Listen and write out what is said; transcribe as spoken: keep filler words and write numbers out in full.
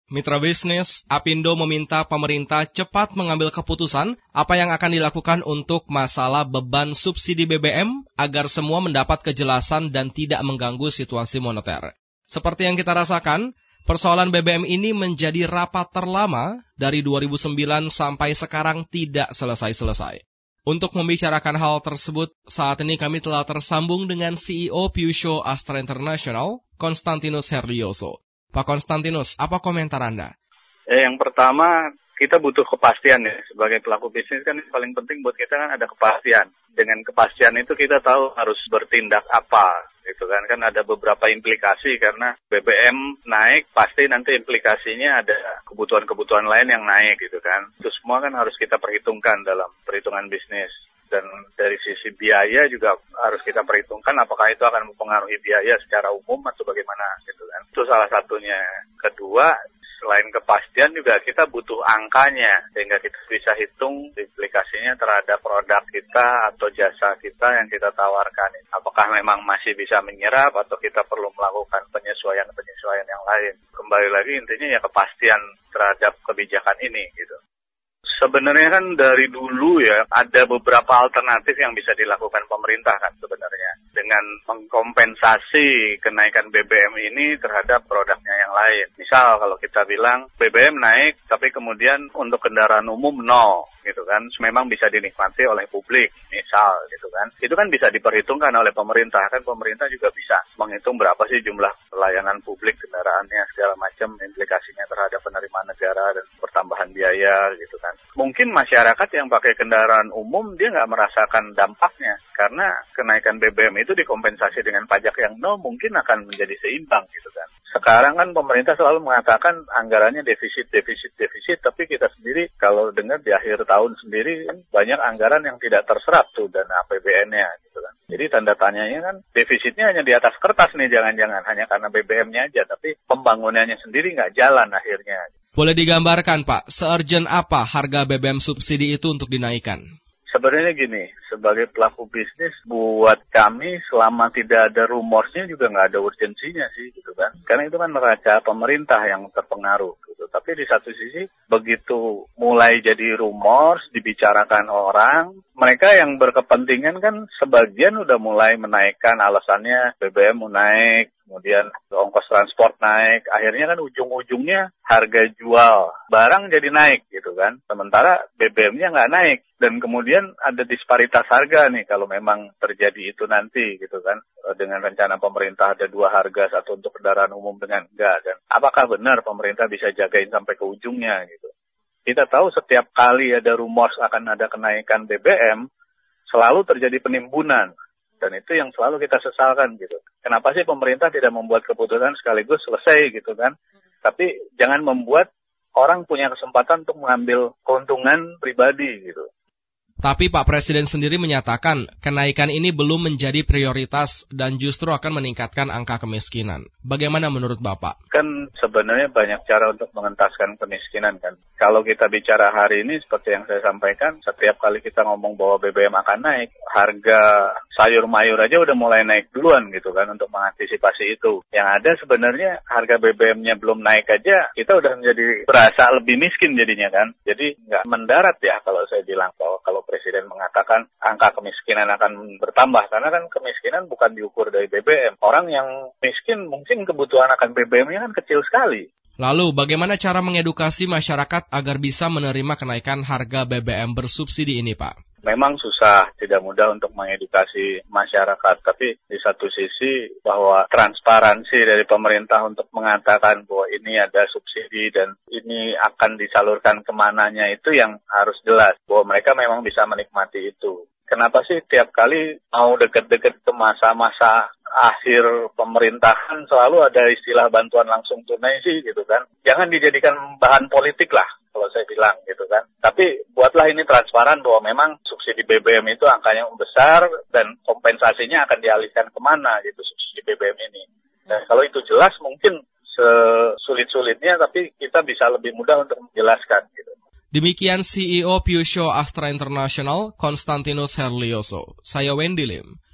Mitra bisnis, Apindo meminta pemerintah cepat mengambil keputusan apa yang akan dilakukan untuk masalah beban subsidi B B M agar semua mendapat kejelasan dan tidak mengganggu situasi moneter. Seperti yang kita rasakan, persoalan B B M ini menjadi rapat terlama dari dua ribu sembilan sampai sekarang tidak selesai-selesai. Untuk membicarakan hal tersebut, saat ini kami telah tersambung dengan C E O Pyusho Astra International, Konstantinus Herlioso. Pak Konstantinus, apa komentar Anda? Eh, yang pertama, kita butuh kepastian ya. Sebagai pelaku bisnis kan yang paling penting buat kita kan ada kepastian. Dengan kepastian itu kita tahu harus bertindak apa. Gitu kan, kan ada beberapa implikasi karena B B M naik, pasti nanti implikasinya ada kebutuhan-kebutuhan lain yang naik gitu kan. Itu semua kan harus kita perhitungkan dalam perhitungan bisnis. Dan dari sisi biaya juga harus kita perhitungkan apakah itu akan mempengaruhi biaya secara umum atau bagaimana gitu kan. Itu salah satunya. Kedua, selain kepastian juga kita butuh angkanya sehingga kita bisa hitung implikasinya terhadap produk kita atau jasa kita yang kita tawarkan. Apakah memang masih bisa menyerap atau kita perlu melakukan penyesuaian-penyesuaian yang lain. Kembali lagi intinya ya kepastian terhadap kebijakan ini gitu. Sebenarnya kan dari dulu ya ada beberapa alternatif yang bisa dilakukan pemerintah kan sebenarnya dengan mengkompensasi kenaikan B B M ini terhadap produknya yang lain. Misal kalau kita bilang B B M naik tapi kemudian untuk kendaraan umum nol gitu kan, memang bisa dinikmati oleh publik misal gitu kan. Itu kan bisa diperhitungkan oleh pemerintah, kan pemerintah juga bisa menghitung berapa sih jumlah pelayanan publik kendaraannya segala macam implikasinya terhadap penerimaan negara dan pertambahan biaya gitu kan. Mungkin masyarakat yang pakai kendaraan umum dia nggak merasakan dampaknya karena kenaikan B B M itu dikompensasi dengan pajak yang nol mungkin akan menjadi seimbang gitu kan. Sekarang kan pemerintah selalu mengatakan anggarannya defisit, defisit, defisit, tapi kita sendiri kalau dengar di akhir tahun sendiri kan banyak anggaran yang tidak terserap tuh dana A P B N-nya gitu kan. Jadi tanda tanyanya kan defisitnya hanya di atas kertas nih jangan-jangan hanya karena B B M-nya aja, tapi pembangunannya sendiri nggak jalan akhirnya. Boleh digambarkan Pak, se-urgent apa harga B B M subsidi itu untuk dinaikkan? Sebenarnya gini, sebagai pelaku bisnis buat kami selama tidak ada rumorsnya juga nggak ada urgensinya sih gitu kan. Karena itu kan neraca pemerintah yang terpengaruh gitu. Tapi di satu sisi begitu mulai jadi rumors, dibicarakan orang, mereka yang berkepentingan kan sebagian udah mulai menaikkan alasannya B B M mau naik. Kemudian ongkos transport naik, akhirnya kan ujung-ujungnya harga jual barang jadi naik gitu kan. Sementara B B M-nya nggak naik. Dan kemudian ada disparitas harga nih kalau memang terjadi itu nanti gitu kan. Dengan rencana pemerintah ada dua harga, satu untuk kendaraan umum dengan enggak. Dan apakah benar pemerintah bisa jagain sampai ke ujungnya gitu. Kita tahu setiap kali ada rumors akan ada kenaikan B B M, selalu terjadi penimbunan. Dan itu yang selalu kita sesalkan gitu. Kenapa sih pemerintah tidak membuat keputusan sekaligus selesai gitu kan? Tapi jangan membuat orang punya kesempatan untuk mengambil keuntungan pribadi gitu. Tapi Pak Presiden sendiri menyatakan kenaikan ini belum menjadi prioritas dan justru akan meningkatkan angka kemiskinan. Bagaimana menurut Bapak? Kan sebenarnya banyak cara untuk mengentaskan kemiskinan kan. Kalau kita bicara hari ini seperti yang saya sampaikan, setiap kali kita ngomong bahwa B B M akan naik, harga sayur mayur aja udah mulai naik duluan gitu kan untuk mengantisipasi itu. Yang ada sebenarnya harga B B M-nya belum naik aja, kita udah menjadi berasa lebih miskin jadinya kan. Jadi nggak mendarat ya kalau saya bilang bahwa kalau Presiden mengatakan angka kemiskinan akan bertambah. Karena kan kemiskinan bukan diukur dari B B M. Orang yang miskin mungkin kebutuhan akan B B M-nya kan kecil sekali. Lalu bagaimana cara mengedukasi masyarakat agar bisa menerima kenaikan harga B B M bersubsidi ini Pak? Memang susah, tidak mudah untuk mengedukasi masyarakat. Tapi di satu sisi bahwa transparansi dari pemerintah untuk mengatakan bahwa ini ada subsidi dan ini akan disalurkan kemananya itu yang harus jelas. Bahwa mereka memang bisa menikmati itu. Kenapa sih tiap kali mau deket-deket ke masa-masa akhir pemerintahan selalu ada istilah bantuan langsung tunai sih gitu kan. Jangan dijadikan bahan politik lah kalau saya bilang gitu kan. Tapi buatlah ini transparan bahwa memang subsidi B B M itu angkanya besar dan kompensasinya akan dialihkan kemana gitu subsidi B B M ini. Dan kalau itu jelas mungkin sesulit-sulitnya tapi kita bisa lebih mudah untuk menjelaskan gitu. Demikian C E O Pyusho Astra International, Konstantinus Herlioso. Saya Wendy Lim.